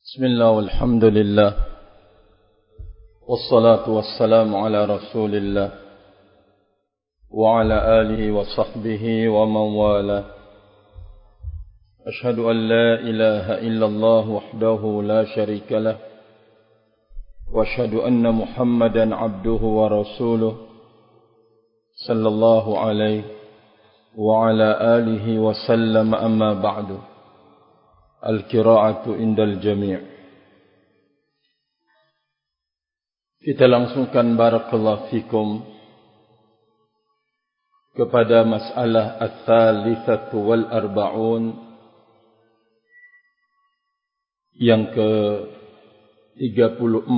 Bismillah walhamdulillah wassalatu wassalamu ala rasulillah wa ala alihi wa sahbihi wa man wala. Ashhadu an la ilaha illallah wahdahu la sharika lah wa ashhadu anna Muhammadan abduhu wa rasuluh sallallahu alaihi wa ala alihi wa sallam. Amma ba'du. Al-qira'atu indal jami'. Kita langsungkan barakallahu fikum kepada masalah ats-tsalitsatu wal arba'un yang ke-43.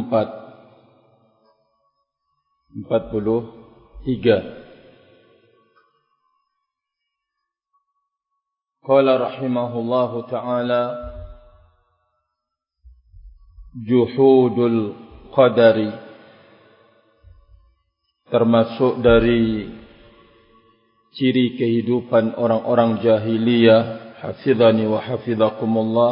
Qala rahimahullahu ta'ala juhudul qadari, termasuk dari ciri kehidupan orang-orang jahiliyah, hafizani wa hafizakumullah,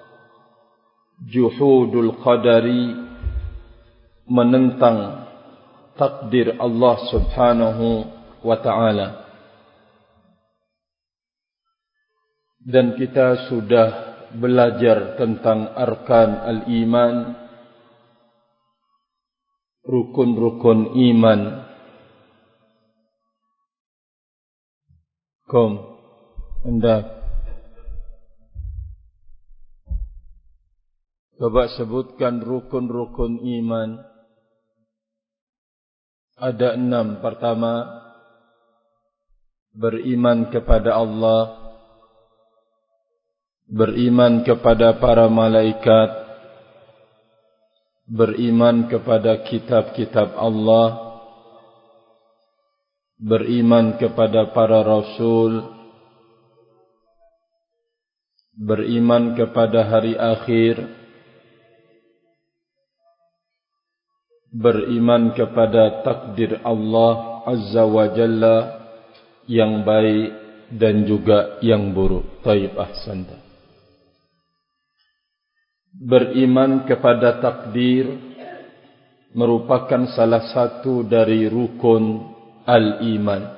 juhudul qadari, menentang takdir Allah subhanahu wa ta'ala. Dan kita sudah belajar tentang arkan al-iman, rukun-rukun iman. Hendak coba sebutkan rukun-rukun iman. Ada 6. Pertama, beriman kepada Allah, beriman kepada para malaikat, beriman kepada kitab-kitab Allah, beriman kepada para rasul, beriman kepada hari akhir, beriman kepada takdir Allah Azza wa Jalla yang baik dan juga yang buruk. Taib, ahsanta. Beriman kepada takdir merupakan salah satu dari rukun al-iman,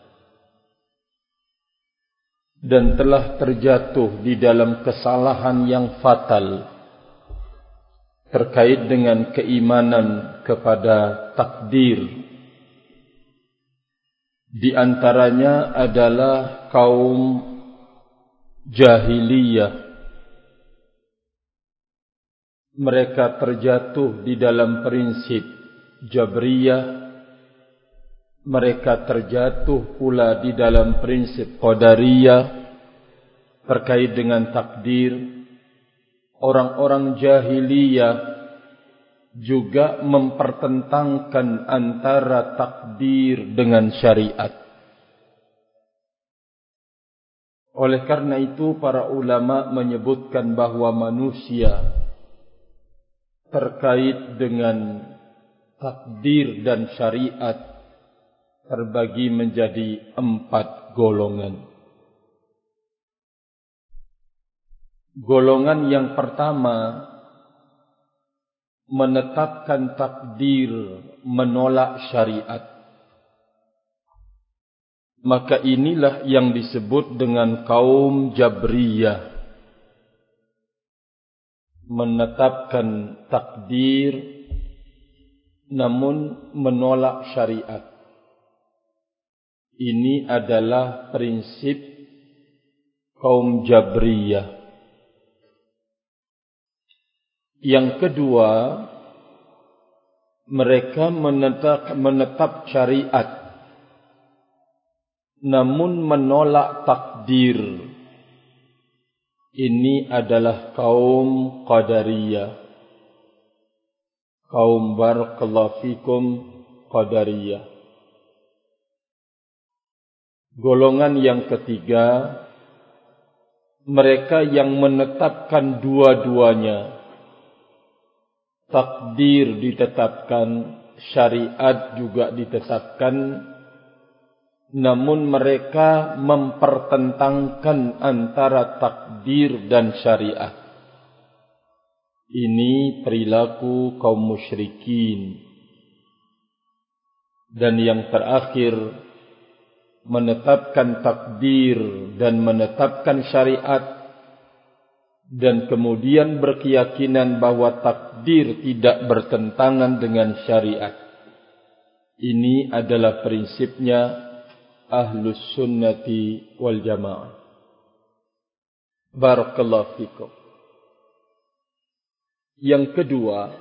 dan telah terjatuh di dalam kesalahan yang fatal terkait dengan keimanan kepada takdir. Di antaranya adalah kaum jahiliyah. Mereka terjatuh di dalam prinsip Jabriyah. Mereka terjatuh pula di dalam prinsip Qadariyah terkait dengan takdir. Orang-orang jahiliyah juga mempertentangkan antara takdir dengan syariat. Oleh karena itu para ulama menyebutkan bahawa manusia terkait dengan takdir dan syariat terbagi menjadi 4 golongan. Golongan yang pertama menetapkan takdir, menolak syariat. Maka inilah yang disebut dengan kaum Jabriyah. Menetapkan takdir namun menolak syariat. Ini adalah prinsip kaum Jabriyah. Yang kedua, mereka menetap syariat namun menolak takdir. Ini adalah kaum Qadariyah. Kaum barakallahu fikum Qadariyah. Golongan yang ketiga, mereka yang menetapkan dua-duanya. Takdir ditetapkan, syariat juga ditetapkan, namun mereka mempertentangkan antara takdir dan syariat. Ini perilaku kaum musyrikin. Dan yang terakhir, menetapkan takdir dan menetapkan syariat, dan kemudian berkeyakinan bahwa takdir tidak bertentangan dengan syariat. Ini adalah prinsipnya Ahlus Sunnati wal Jamaah. Barakallahu fikum. Yang kedua,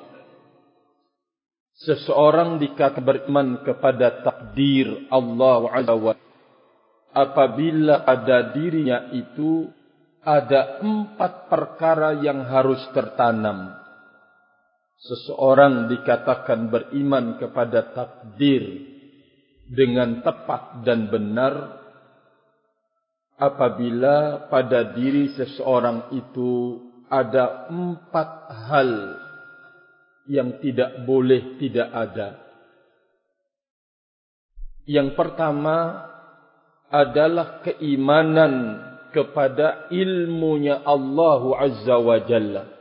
seseorang dikatakan beriman kepada takdir Allah Azza wa Jalla apabila pada dirinya itu ada 4 perkara yang harus tertanam. Seseorang dikatakan beriman kepada takdir dengan tepat dan benar apabila pada diri seseorang itu ada 4 hal yang tidak boleh tidak ada. Yang pertama adalah keimanan kepada ilmunya Allah Azza wa Jalla.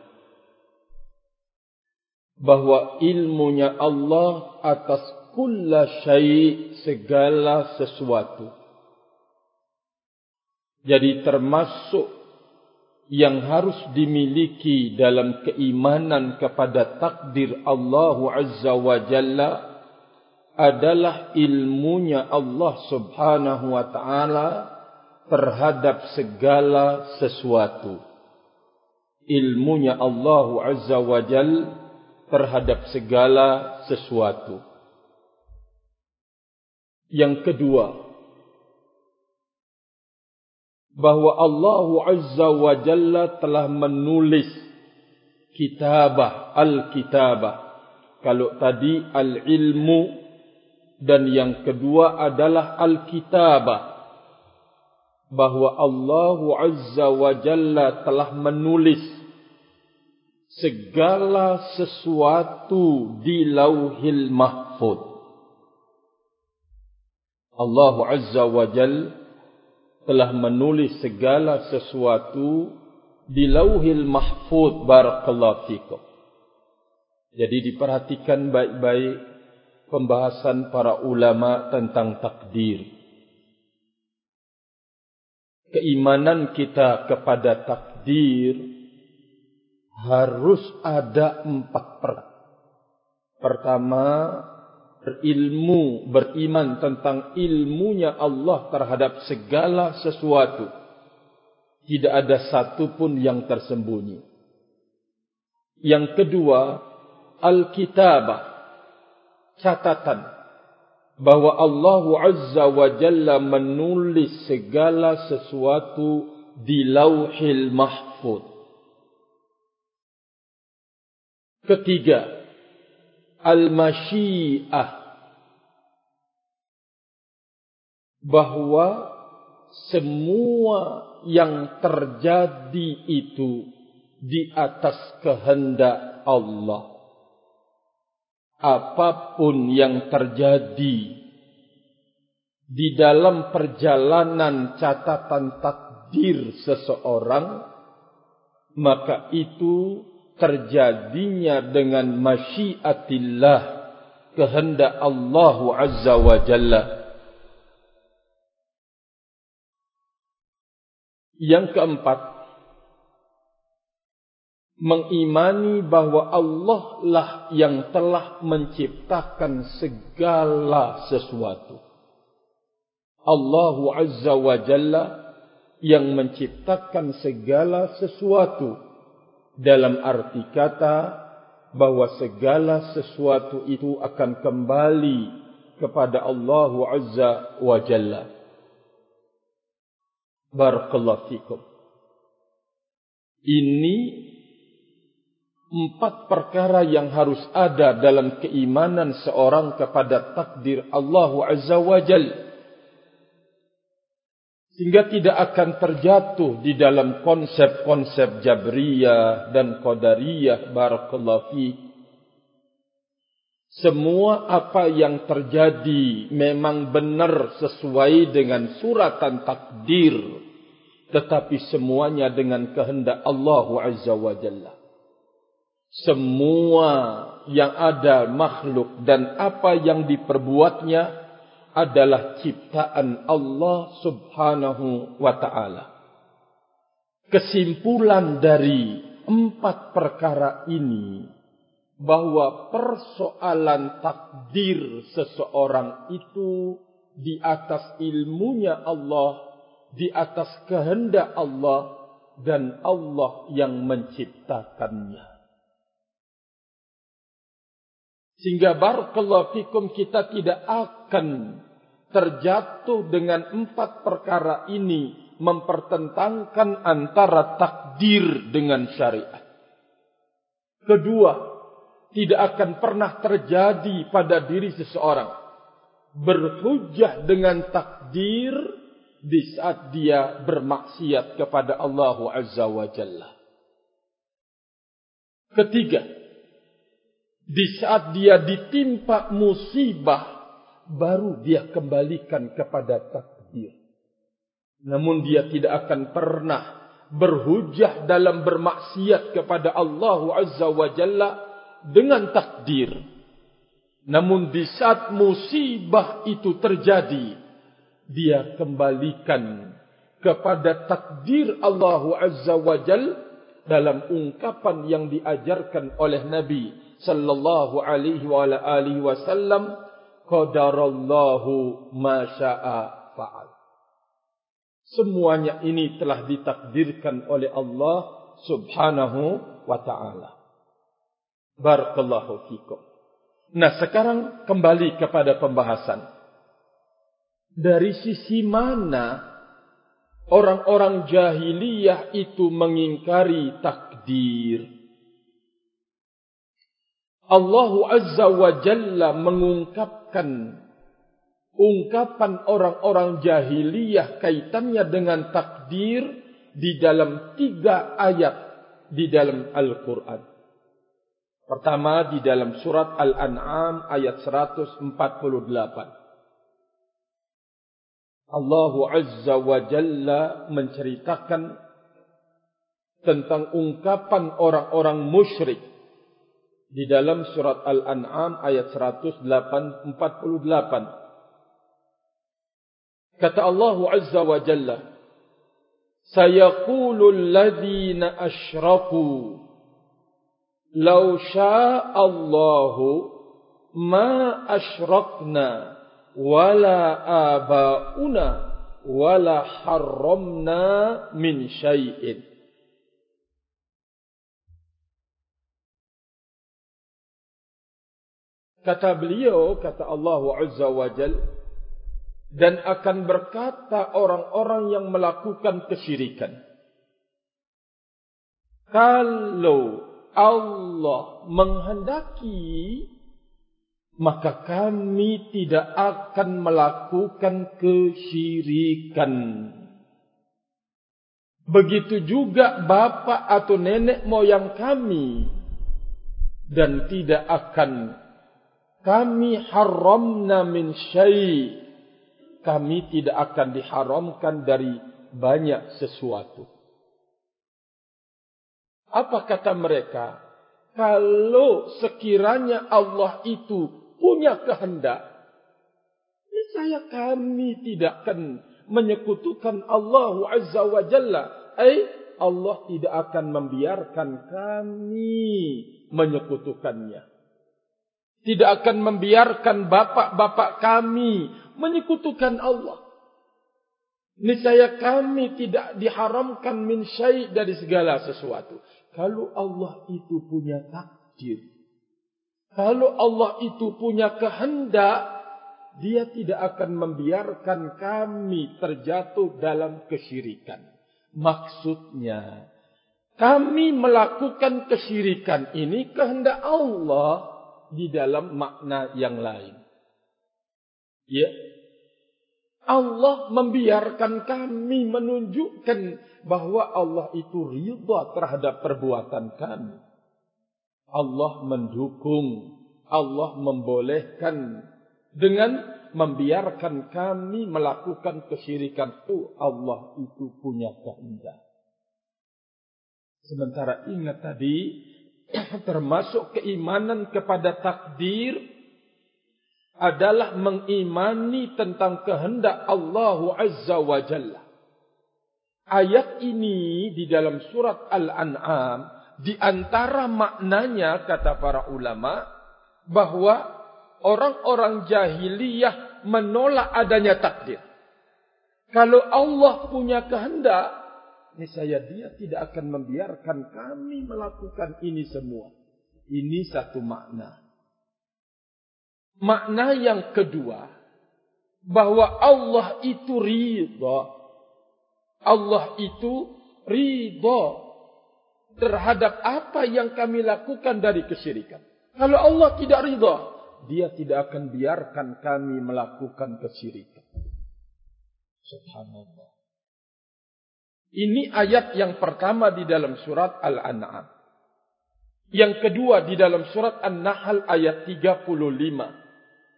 Bahwa ilmunya Allah atas kulla syai', segala sesuatu. Jadi termasuk yang harus dimiliki dalam keimanan kepada takdir Allah Azza wa Jalla adalah ilmunya Allah Subhanahu wa ta'ala terhadap segala sesuatu. Ilmunya Allah Azza wa Jalla terhadap segala sesuatu. Yang kedua, bahwa Allah Azza wa Jalla telah menulis kitabah, al-kitabah. Kalau tadi al-ilmu, dan yang kedua adalah al-kitabah. Bahwa Allah Azza wa Jalla telah menulis segala sesuatu di Lauhil Mahfuz. Allah Azza wa Jalla telah menulis segala sesuatu di Lauhil Mahfuz. Barakallahu fikum. Jadi diperhatikan baik-baik pembahasan para ulama tentang takdir. Keimanan kita kepada takdir harus ada 4 perkara. Pertama, beriman tentang ilmunya Allah terhadap segala sesuatu. Tidak ada satu pun yang tersembunyi. Yang kedua, al-kitabah, catatan bahwa Allah Azza wa Jalla menulis segala sesuatu di Lauhil Mahfuz. Ketiga, al-masyiah, bahwa semua yang terjadi itu di atas kehendak Allah. Apapun yang terjadi di dalam perjalanan catatan takdir seseorang, maka itu terjadinya dengan masyiatillah, kehendak Allah Azza wa Jalla. Yang keempat, mengimani bahwa Allah lah yang telah menciptakan segala sesuatu. Allah Azza wa Jalla yang menciptakan segala sesuatu. Dalam arti kata bahwa segala sesuatu itu akan kembali kepada Allah Azza wa Jalla. Barakallahu fikum. Ini 4 perkara yang harus ada dalam keimanan seorang kepada takdir Allah Azza wa Jalla. Sehingga tidak akan terjatuh di dalam konsep-konsep Jabriyah dan Qadariyah. Barakallahu fiik. Semua apa yang terjadi memang benar sesuai dengan suratan takdir, tetapi semuanya dengan kehendak Allah Azza wa Jalla. semua yang ada makhluk dan apa yang diperbuatnya adalah ciptaan Allah Subhanahu wa ta'ala. Kesimpulan dari 4 perkara ini, bahwa persoalan takdir seseorang itu di atas ilmunya Allah, di atas kehendak Allah, dan Allah yang menciptakannya. Sehingga barakallahu fikum, kita tidak akan terjatuh dengan 4 perkara ini mempertentangkan antara takdir dengan syariat. Kedua, tidak akan pernah terjadi pada diri seseorang berhujjah dengan takdir di saat dia bermaksiat kepada Allah Azza wa Jalla. Ketiga, di saat dia ditimpa musibah, baru dia kembalikan kepada takdir. Namun dia tidak akan pernah berhujjah dalam bermaksiat kepada Allah Azza wa Jalla dengan takdir. Namun di saat musibah itu terjadi, dia kembalikan kepada takdir Allah Azza wa Jalla dalam ungkapan yang diajarkan oleh Nabi sallallahu alaihi wa alihi wasallam, qadarallahu ma syaa fa'al. Semuanya ini telah ditakdirkan oleh Allah Subhanahu wa ta'ala. Barakallahu fikum. Nah, sekarang kembali kepada pembahasan. Dari sisi mana orang-orang jahiliyah itu mengingkari takdir? Allah Azza wa Jalla mengungkapkan ungkapan orang-orang jahiliyah kaitannya dengan takdir di dalam 3 ayat di dalam Al-Quran. Pertama, di dalam surat Al-An'am ayat 148. Allah Azza wa Jalla menceritakan tentang ungkapan orang-orang musyrik di dalam surat Al-An'am ayat 148. Kata Allah Azza wa Jalla, sayaqulu alladhina asyraku law syaa Allahu ma asyrakna wala abauna wala harramna min syai'in. Kata beliau, kata Allah Azza wa Jal, dan akan berkata orang-orang yang melakukan kesyirikan, kalau Allah menghendaki, maka kami tidak akan melakukan kesyirikan. Begitu juga bapa atau nenek moyang kami, dan tidak akan kami haramna min syai', kami tidak akan diharamkan dari banyak sesuatu. Apa kata mereka? Kalau sekiranya Allah itu punya kehendak, niscaya kami tidak akan menyekutukan Allah Azza wa Jalla. Allah tidak akan membiarkan kami menyekutukannya. Tidak akan membiarkan bapak-bapak kami menyekutukan Allah. Niscaya kami tidak diharamkan min syai' dari segala sesuatu. Kalau Allah itu punya takdir, kalau Allah itu punya kehendak, Dia tidak akan membiarkan kami terjatuh dalam kesyirikan. Maksudnya, kami melakukan kesyirikan ini kehendak Allah di dalam makna yang lain. Ya, Allah membiarkan kami menunjukkan bahwa Allah itu ridha terhadap perbuatan kami. Allah mendukung, Allah membolehkan dengan membiarkan kami melakukan kesyirikan. Allah itu punya kehendak. Sementara ingat tadi, termasuk keimanan kepada takdir adalah mengimani tentang kehendak Allah Azza wa Jalla. Ayat ini di dalam surat Al-An'am, di antara maknanya kata para ulama, bahwa orang-orang jahiliyah menolak adanya takdir. Kalau Allah punya kehendak, niscaya Dia tidak akan membiarkan kami melakukan ini semua. Ini satu makna. Makna yang kedua, bahwa Allah itu ridha. Allah itu ridha terhadap apa yang kami lakukan dari kesyirikan. Kalau Allah tidak ridha, Dia tidak akan biarkan kami melakukan kesyirikan. Subhanallah. Ini ayat yang pertama di dalam surat Al-An'am. Yang kedua di dalam surat An-Nahl ayat 35.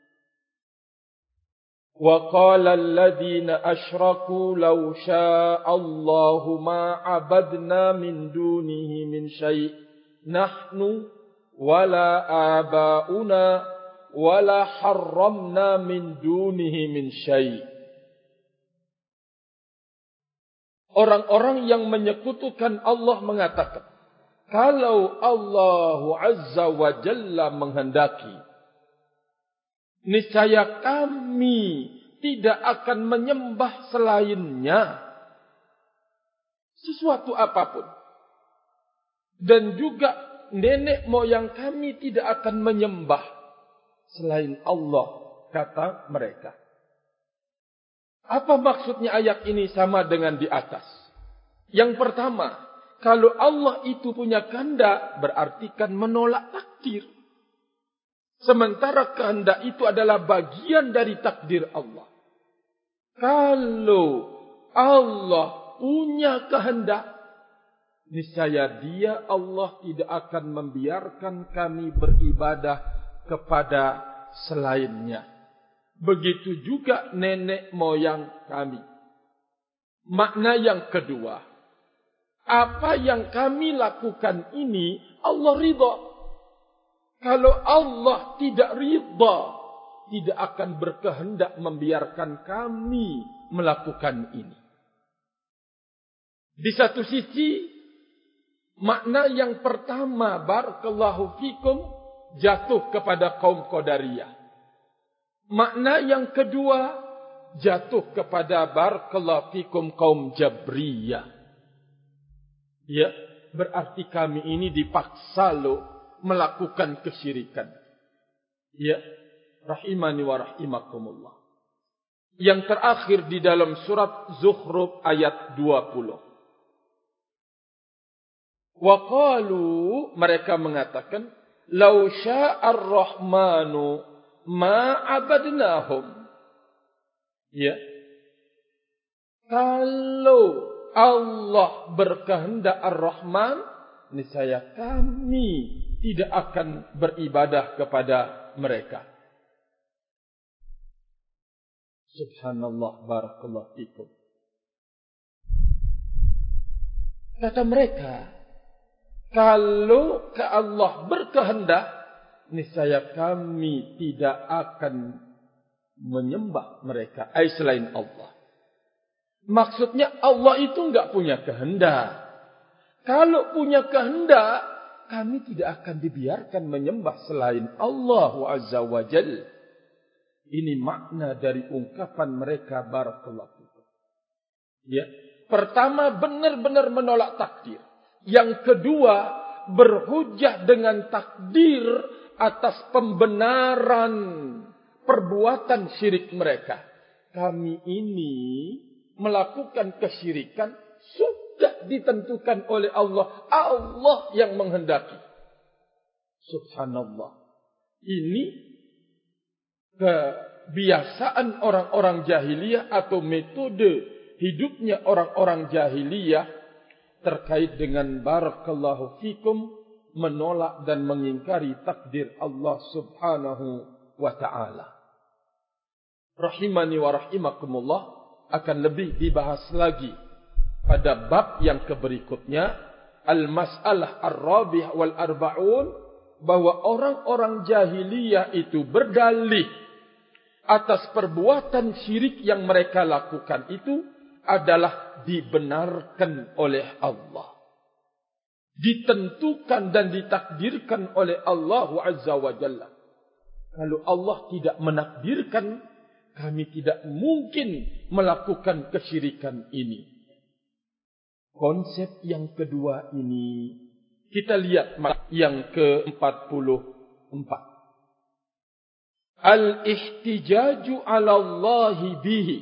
وَقَالَ الَّذِينَ أَشْرَكُوا لَوْ شَاءَ اللَّهُ مَا عَبَدْنَا مِنْ دُونِهِ مِنْ شَيْءٍ نَحْنُ وَلَا آبَاؤُنَا وَلَا حَرَّمْنَا مِنْ دُونِهِ مِنْ شَيْءٍ. Orang-orang yang menyekutukan Allah mengatakan, kalau Allah Azza wa Jalla menghendaki, niscaya kami tidak akan menyembah selainnya sesuatu apapun. Dan juga nenek moyang kami tidak akan menyembah selain Allah, kata mereka. Apa maksudnya ayat ini sama dengan di atas? Yang pertama, kalau Allah itu punya kehendak, berarti kan menolak takdir. Sementara kehendak itu adalah bagian dari takdir Allah. Kalau Allah punya kehendak, niscaya Dia Allah tidak akan membiarkan kami beribadah kepada selainnya. Begitu juga nenek moyang kami. Makna yang kedua, apa yang kami lakukan ini Allah ridha. Kalau Allah tidak ridha, tidak akan berkehendak membiarkan kami melakukan ini. Di satu sisi, makna yang pertama, barakallahu fikum, jatuh kepada kaum Qadariyah. Makna yang kedua, jatuh kepada barakallahu fikum kaum Jabriyah. Ya, berarti kami ini dipaksa loh melakukan kesyirikan. Ya, rahimani wa rahimakumullah. Yang terakhir di dalam surat Zukhruf ayat 20. Wa qalu, mereka mengatakan, law sya'ar rahmanu ma abadnahum. Ya. Kalau Allah berkehendak Ar-Rahman, niscaya kami tidak akan beribadah kepada mereka. Subhanallah, barakallahu fikum. Kata mereka, kalau ke Allah berkehendak, niscaya kami tidak akan menyembah mereka, selain Allah. Maksudnya Allah itu enggak punya kehendak. Kalau punya kehendak, kami tidak akan dibiarkan menyembah selain Allah Azza wa Jalla. Ini makna dari ungkapan mereka, barakallahu fikum. Ya. Pertama, benar-benar menolak takdir. Yang kedua, berhujjah dengan takdir atas pembenaran perbuatan syirik mereka. Kami ini melakukan kesyirikan sudah ditentukan oleh Allah. Allah yang menghendaki. Subhanallah. Ini kebiasaan orang-orang jahiliyah atau metode hidupnya orang-orang jahiliyah terkait dengan barakallahu fikum menolak dan mengingkari takdir Allah Subhanahu wa ta'ala. Rahimani wa rahimakumullah, akan lebih dibahas lagi pada bab yang keberikutnya, al-mas'alah ar-rabi'ah wal arba'un, bahwa orang-orang jahiliyah itu berdalih atas perbuatan syirik yang mereka lakukan itu adalah dibenarkan oleh Allah. Ditentukan dan ditakdirkan oleh Allah Azza wa Jalla. Kalau Allah tidak menakdirkan, kami tidak mungkin melakukan kesyirikan ini. Konsep yang kedua ini, kita lihat yang ke-44. Al-ihtijaju ala Allahi bihi.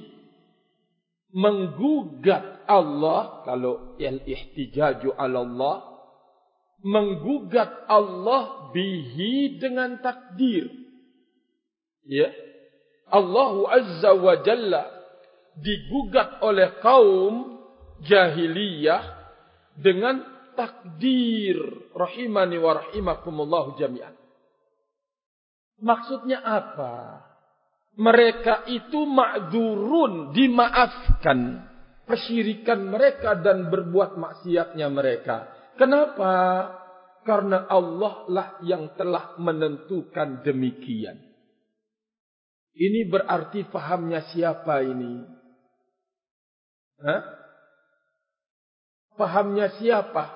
Menggugat Allah, kalau al-ihtijaju ala Allah, menggugat Allah bihi dengan takdir. Ya. Allah Azza wa Jalla digugat oleh kaum jahiliyah dengan takdir. Rahimani wa rahimakumullahu jami'an. Maksudnya apa? Mereka itu ma'dzurun, dimaafkan kesyirikan mereka dan berbuat maksiatnya mereka. Kenapa? Karena Allah lah yang telah menentukan demikian. Ini berarti fahamnya siapa ini? Fahamnya siapa?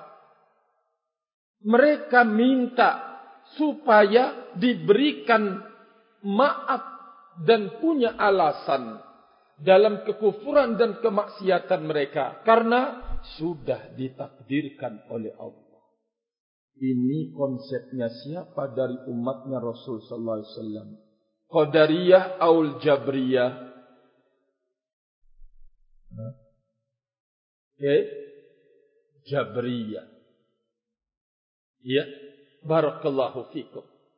Mereka minta supaya diberikan maaf dan punya alasan dalam kekufuran dan kemaksiatan mereka. Karena sudah ditakdirkan oleh Allah. Ini konsepnya siapa dari umatnya Rasul sallallahu alaihi wasallam? Qadariyah aul Jabriyah? Jabriyah. Ya, barakallahu fikum.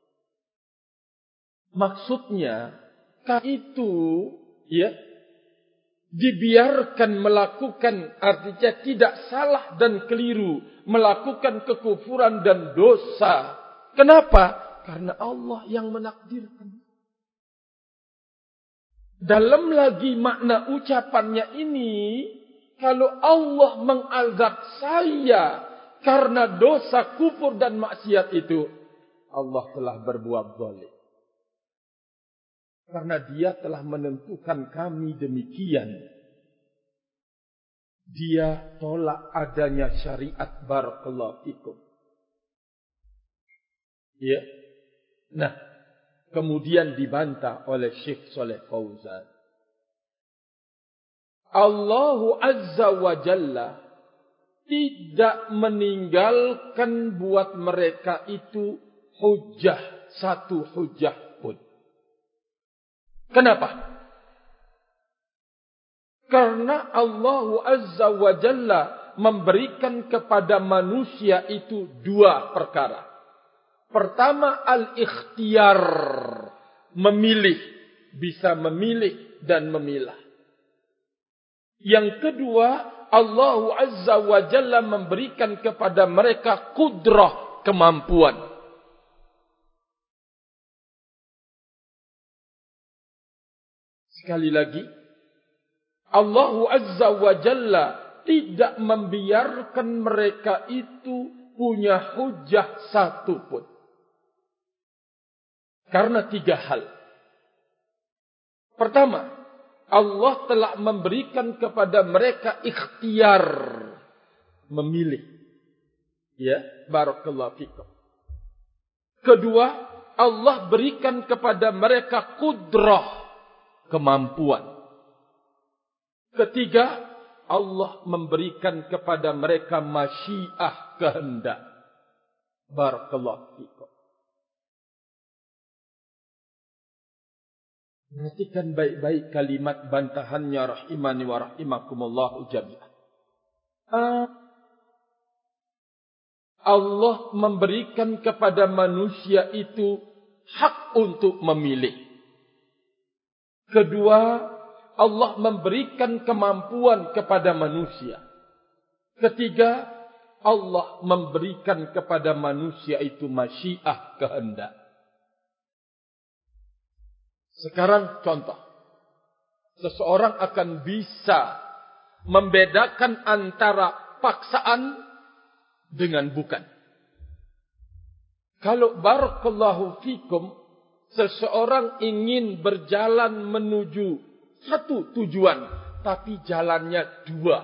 Maksudnya itu ya dibiarkan melakukan, artinya tidak salah dan keliru melakukan kekufuran dan dosa. Kenapa? Karena Allah yang menakdirkan. Dalam lagi makna ucapannya ini, kalau Allah mengazab saya karena dosa kufur dan maksiat itu, Allah telah berbuat zalim. Karena dia telah menentukan kami demikian. Dia tolak adanya syariat, barakallahu fikum. Ya. Nah, kemudian dibantah oleh Syekh Saleh Fauzan. Allah Azza wa Jalla tidak meninggalkan buat mereka itu hujjah, satu hujjah pun. Kenapa? Karena Allah Azza wa Jalla memberikan kepada manusia itu dua perkara. Pertama, al-ikhtiyar, memilih, bisa memilih dan memilah. Yang kedua, Allah Azza wa Jalla memberikan kepada mereka kudrah, kemampuan. Sekali lagi, Allah Azza wa Jalla tidak membiarkan mereka itu punya hujjah satu pun. Karena tiga hal. Pertama, Allah telah memberikan kepada mereka ikhtiar, memilih. Ya, barakallahu fikum. Kedua, Allah berikan kepada mereka kudrah, kemampuan. Ketiga, Allah memberikan kepada mereka masyiah, kehendak. Barakallahu fikum. Perhatikan baik-baik kalimat bantahannya, rahimani wa rahimakumullahu jami'an. Allah memberikan kepada manusia itu hak untuk memilih. Kedua, Allah memberikan kemampuan kepada manusia. Ketiga, Allah memberikan kepada manusia itu masyiah, kehendak. Sekarang contoh. Seseorang akan bisa membedakan antara paksaan dengan bukan. Kalau barakallahu fikum, seseorang ingin berjalan menuju satu tujuan, tapi jalannya dua.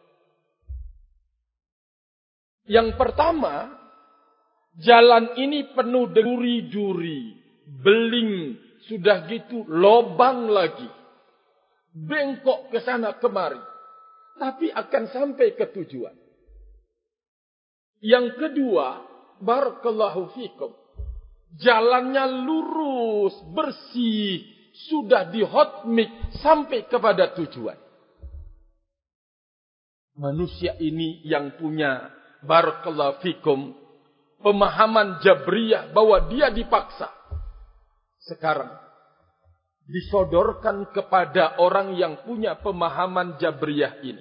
Yang pertama, jalan ini penuh duri-duri, beling, sudah gitu lobang lagi. Bengkok ke sana kemari, tapi akan sampai ke tujuan. Yang kedua, barakallahu fikum, jalannya lurus, bersih, sudah di hot mix sampai kepada tujuan. Manusia ini yang punya barakallahu fikum pemahaman Jabriyah bahwa dia dipaksa. Sekarang disodorkan kepada orang yang punya pemahaman Jabriyah ini.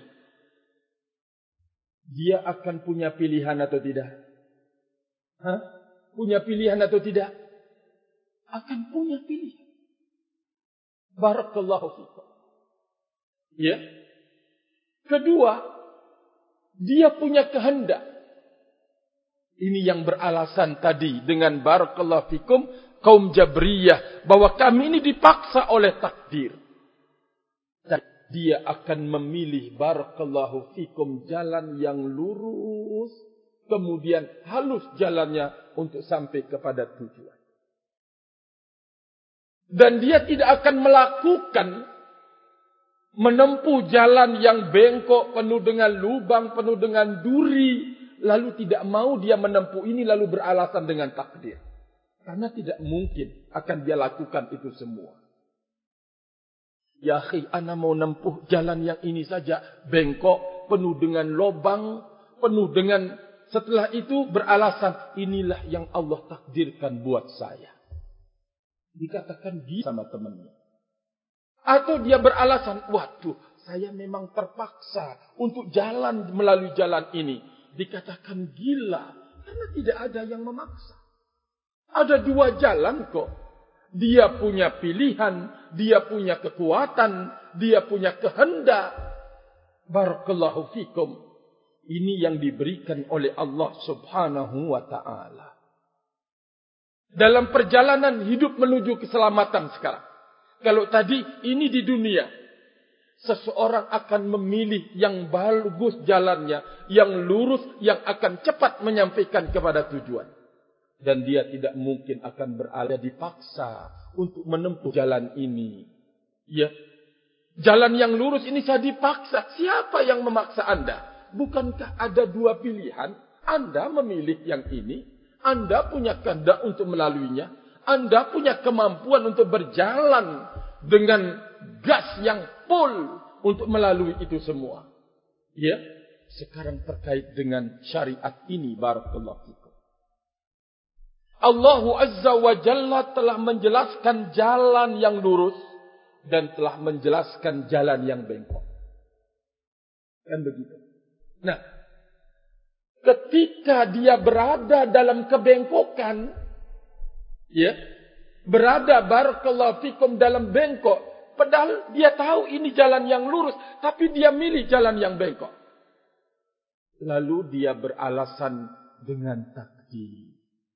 Dia akan punya pilihan atau tidak? Punya pilihan atau tidak? Akan punya pilihan. Barakallahu fikum. Ya. Kedua, dia punya kehendak. Ini yang beralasan tadi dengan barakallahu fikum kaum Jabriyah bahwa kami ini dipaksa oleh takdir. Dia akan memilih barakallahu fikum jalan yang lurus, kemudian halus jalannya untuk sampai kepada tujuan. Dan dia tidak akan melakukan menempuh jalan yang bengkok, penuh dengan lubang, penuh dengan duri, lalu tidak mau dia menempuh ini lalu beralasan dengan takdir. Karena tidak mungkin akan dia lakukan itu semua. Ya akhi, ana mau nempuh jalan yang ini saja, bengkok, penuh dengan lubang, penuh dengan, setelah itu beralasan, inilah yang Allah takdirkan buat saya. Dikatakan gitu sama temannya. Atau dia beralasan, waduh, saya memang terpaksa untuk jalan melalui jalan ini. Dikatakan gila, karena tidak ada yang memaksa. Ada dua jalan kok. Dia punya pilihan, dia punya kekuatan, dia punya kehendak. Barakallahu fikum. Ini yang diberikan oleh Allah subhanahu wa ta'ala. Dalam perjalanan hidup menuju keselamatan sekarang. Kalau tadi ini di dunia, seseorang akan memilih yang bagus jalannya, yang lurus, yang akan cepat menyampaikan kepada tujuan. Dan dia tidak mungkin akan berada dipaksa untuk menempuh jalan ini. Ya, jalan yang lurus ini saya dipaksa. Siapa yang memaksa Anda? Bukankah ada dua pilihan? Anda memilih yang ini. Anda punya kehendak untuk melaluinya. Anda punya kemampuan untuk berjalan dengan gas yang full untuk melalui itu semua. Ya, sekarang terkait dengan syariat ini, barakallahu fikum. Allah Azza wa Jalla telah menjelaskan jalan yang lurus dan telah menjelaskan jalan yang bengkok. Kan begitu. Nah, ketika dia berada dalam kebengkokan, ya, berada barakallahu fikum dalam bengkok, padahal dia tahu ini jalan yang lurus, tapi dia milih jalan yang bengkok. Lalu dia beralasan dengan takdir.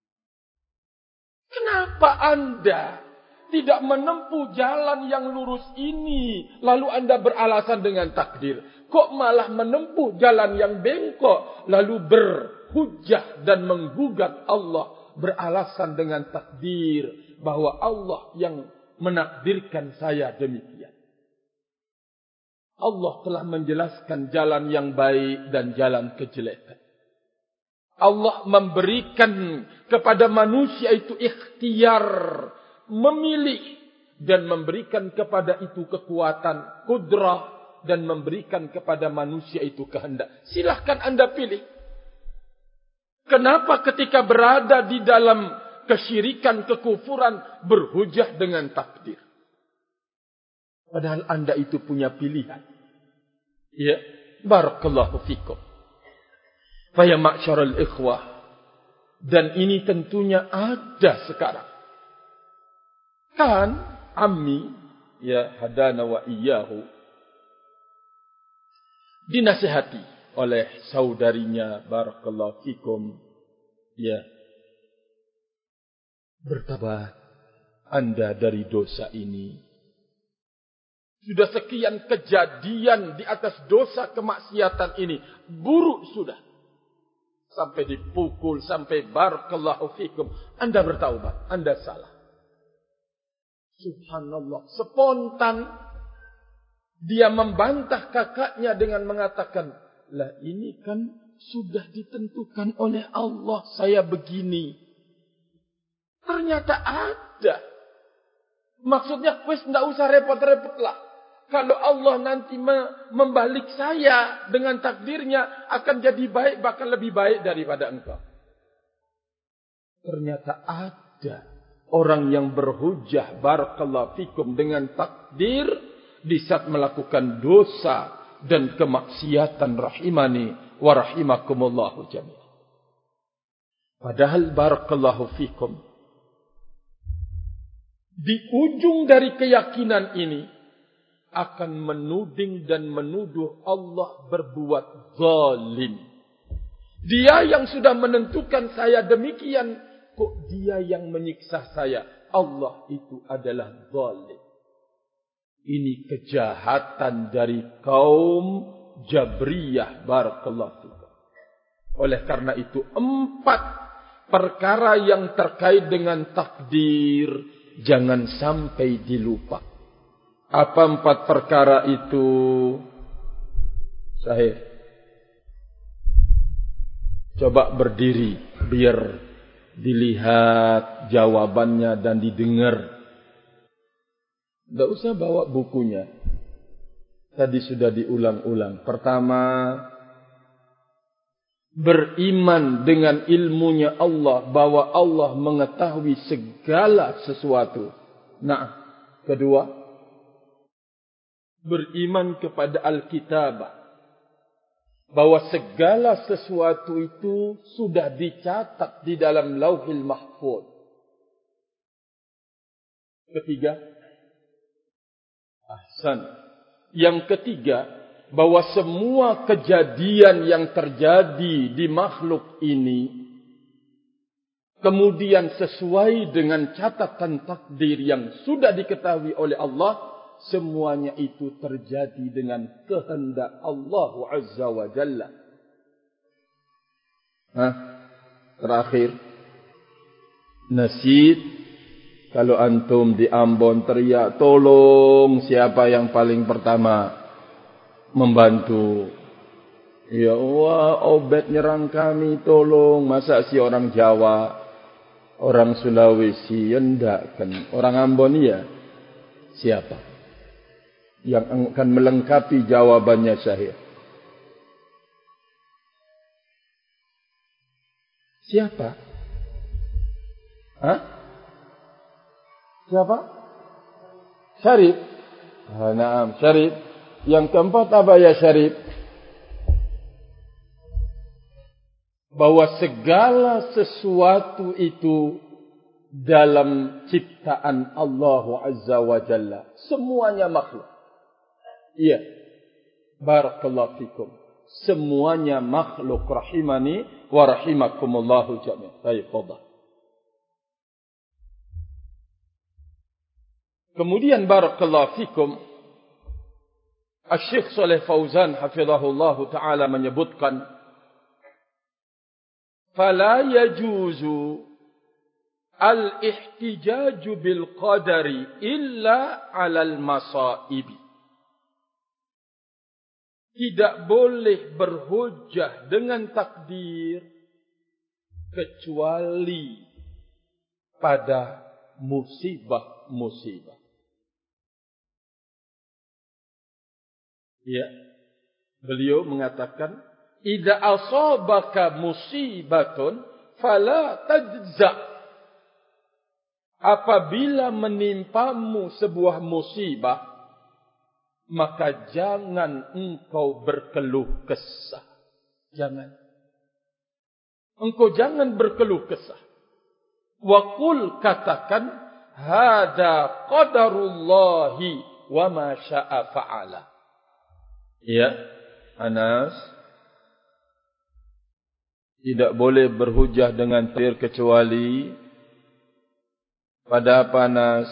Kenapa Anda tidak menempuh jalan yang lurus ini, lalu Anda beralasan dengan takdir? Kok malah menempuh jalan yang bengkok, lalu berhujjah dan menggugat Allah, beralasan dengan takdir bahwa Allah yang menakdirkan saya demikian. Allah telah menjelaskan jalan yang baik dan jalan kejelekan. Allah memberikan kepada manusia itu ikhtiar, memilih, dan memberikan kepada itu kekuatan, kudrah, dan memberikan kepada manusia itu kehendak. Silahkan Anda pilih. Kenapa ketika berada di dalam kesyirikan, kekufuran, berhujah dengan takdir? Padahal Anda itu punya pilihan. Ya, barakallahu fikum. Faya ma'syarul ikhwah. Dan ini tentunya ada sekarang. Kan ammi, ya hadana wa iyyahu, dinasihati oleh saudarinya, barakallahu fikum, ya, bertobat Anda dari dosa ini. Sudah sekian kejadian di atas dosa kemaksiatan ini, buruk sudah. Sampai dipukul, sampai barakallahu fikum, Anda bertaubat, Anda salah. Subhanallah, spontan dia membantah kakaknya dengan mengatakan, lah ini kan sudah ditentukan oleh Allah saya begini. Ternyata ada. Maksudnya wis ndak usah repot-repot lah. Kalau Allah nanti membalik saya dengan takdirnya akan jadi baik, bahkan lebih baik daripada engkau. Ternyata ada orang yang berhujjah barakallahu fikum dengan takdir di saat melakukan dosa dan kemaksiatan, rahimani wa rahimakumullahu jami'an. Padahal barakallahu fikum, di ujung dari keyakinan ini akan menuding dan menuduh Allah berbuat zalim. Dia yang sudah menentukan saya demikian, kok dia yang menyiksa saya? Allah itu adalah zalim. Ini kejahatan dari kaum Jabriyah, barakallahu fikum. Oleh karena itu, 4 perkara yang terkait dengan takdir jangan sampai dilupa. Apa 4 perkara itu? Sahih. Coba berdiri biar dilihat jawabannya dan didengar. Tidak usah bawa bukunya. Tadi sudah diulang-ulang. Pertama, beriman dengan ilmunya Allah, bahwa Allah mengetahui segala sesuatu. Nah, kedua, beriman kepada Alkitabah, bahwa segala sesuatu itu sudah dicatat di dalam Lauhil Mahfuz. Ketiga, ahsan. Yang ketiga, bahwa semua kejadian yang terjadi di makhluk ini kemudian sesuai dengan catatan takdir yang sudah diketahui oleh Allah, semuanya itu terjadi dengan kehendak Allah Azza wa Jalla. Terakhir, nasid. Kalau antum di Ambon teriak, tolong, siapa yang paling pertama membantu? Ya Allah, obat nyerang kami, tolong. Masa si orang Jawa, orang Sulawesi, ya enggak kan? Orang Ambon ya, siapa yang akan melengkapi jawabannya Syahir? Siapa? Siapa? Syarif. Naam, Syarif. Yang keempat apa ya Syarif? Bahwa segala sesuatu itu dalam ciptaan Allah Azza wa Jalla, semuanya makhluk. Iya. Barakallahu fikum. Semuanya makhluk, rahimani wa rahimakumullahu jami'an. Baik, fadhal. Kemudian barakallahu fikum, Asy-Syaikh Shalih Fauzan hafizahullahu taala menyebutkan, fala yajuzu al-ihtijaju bil qadari illa 'alal masaibi. Tidak boleh berhujjah dengan takdir kecuali pada musibah-musibah. Ya, beliau mengatakan, idza asabaka musibatun fala tajza. Apabila menimpamu sebuah musibah, maka jangan engkau berkeluh kesah. Jangan. Engkau jangan berkeluh kesah. Wa qul, katakan, hada qadarullahi wa ma syaa fa'ala. Ya, Anas, Tidak boleh berhujah dengan takdir kecuali pada apa, Nas?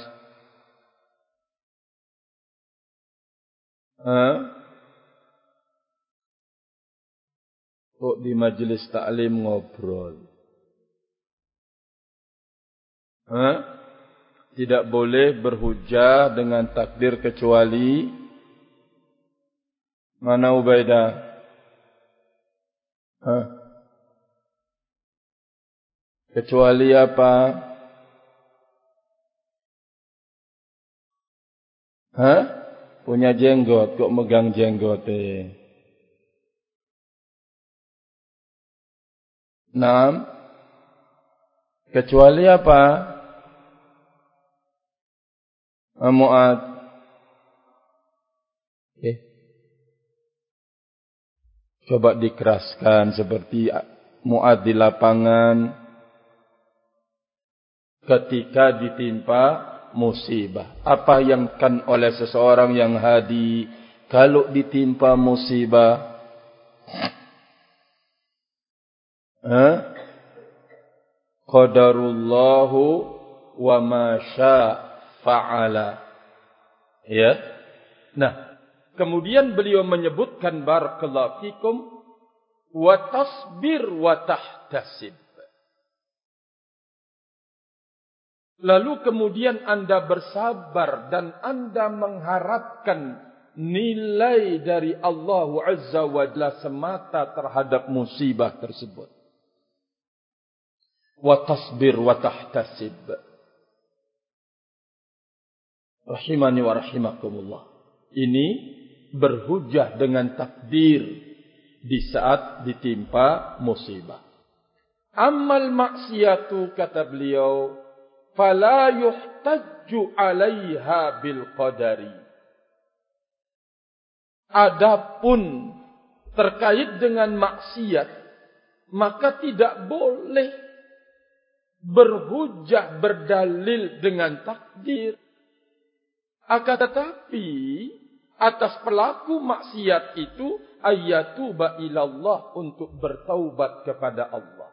Kok di majelis taklim ngobrol? Tidak boleh berhujah dengan takdir kecuali mana, Ubaidah? Kecuali apa? Punya jenggot, kok megang jenggot? Naam. Kecuali apa? Mu'ad. Coba dikeraskan seperti Mu'ad di lapangan ketika ditimpa musibah. Apa yang akan oleh seseorang yang hadi kalau ditimpa musibah? Qadarullahu wa ma syaa fa'ala. Ya. Nah, kemudian beliau menyebutkan barakallahu fikum wa tasbir wa tahtasib. Lalu kemudian Anda bersabar dan Anda mengharapkan nilai dari Allah Azza wa Jalla semata terhadap musibah tersebut. Wa tasbir wa tahtasib. Rahimani wa rahimakumullah. Ini berhujjah dengan takdir di saat ditimpa musibah. Ammal maksiatu, kata beliau, fala yuhtajju 'alaiha bil qadari. Adapun terkait dengan maksiat, maka tidak boleh berhujjah berdalil dengan takdir. Akan tetapi atas pelaku maksiat itu ayyatuba ilallah, untuk bertaubat kepada Allah.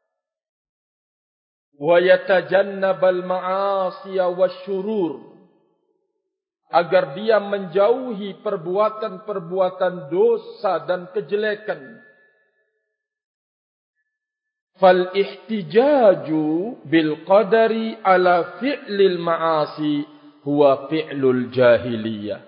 Wa yatajannabal ma'asiya wasyurur, agar dia menjauhi perbuatan-perbuatan dosa dan kejelekan. Fal ihtijaju bil qadari ala fi'lil ma'asi huwa fi'lul jahiliyah.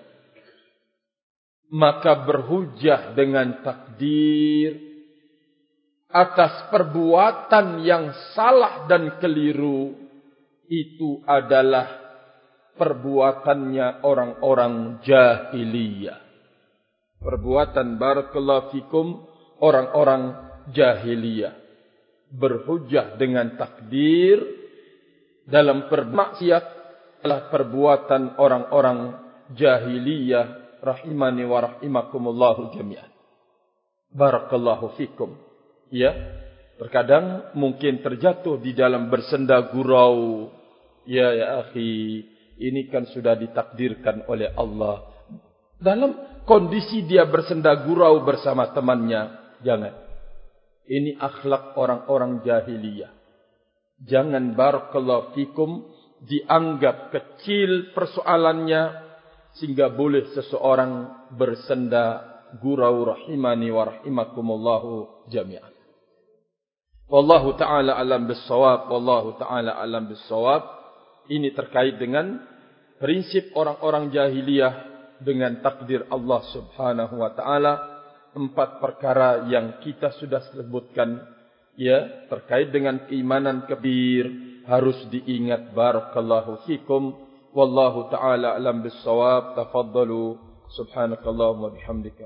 Maka berhujjah dengan takdir atas perbuatan yang salah dan keliru, itu adalah perbuatannya orang-orang jahiliyah. Perbuatan barakallahu fikum orang-orang jahiliyah. Berhujjah dengan takdir dalam bermaksiat adalah perbuatan orang-orang jahiliyah. Rahimani wa rahimakumullahu jami'an. Barakallahu fikum. Ya, terkadang mungkin terjatuh di dalam bersenda gurau. Ya akhi, ini kan sudah ditakdirkan oleh Allah. Dalam kondisi dia bersenda gurau bersama temannya, jangan. Ini akhlak orang-orang jahiliyah. Jangan barakallahu fikum dianggap kecil persoalannya sehingga boleh seseorang bersenda gurau. Rahimani wa rahimakumullahu jami'an. Wallahu ta'ala alam bis-shawab. Wallahu ta'ala alam bis-shawab. Ini terkait dengan prinsip orang-orang jahiliyah dengan takdir Allah subhanahu wa ta'ala. 4 perkara yang kita sudah sebutkan, ya, terkait dengan keimanan kabir harus diingat. Barakallahu fikum. Wallahu ta'ala alam bis-shawab. Tafaddalu. Subhanakallahumma bihamdika.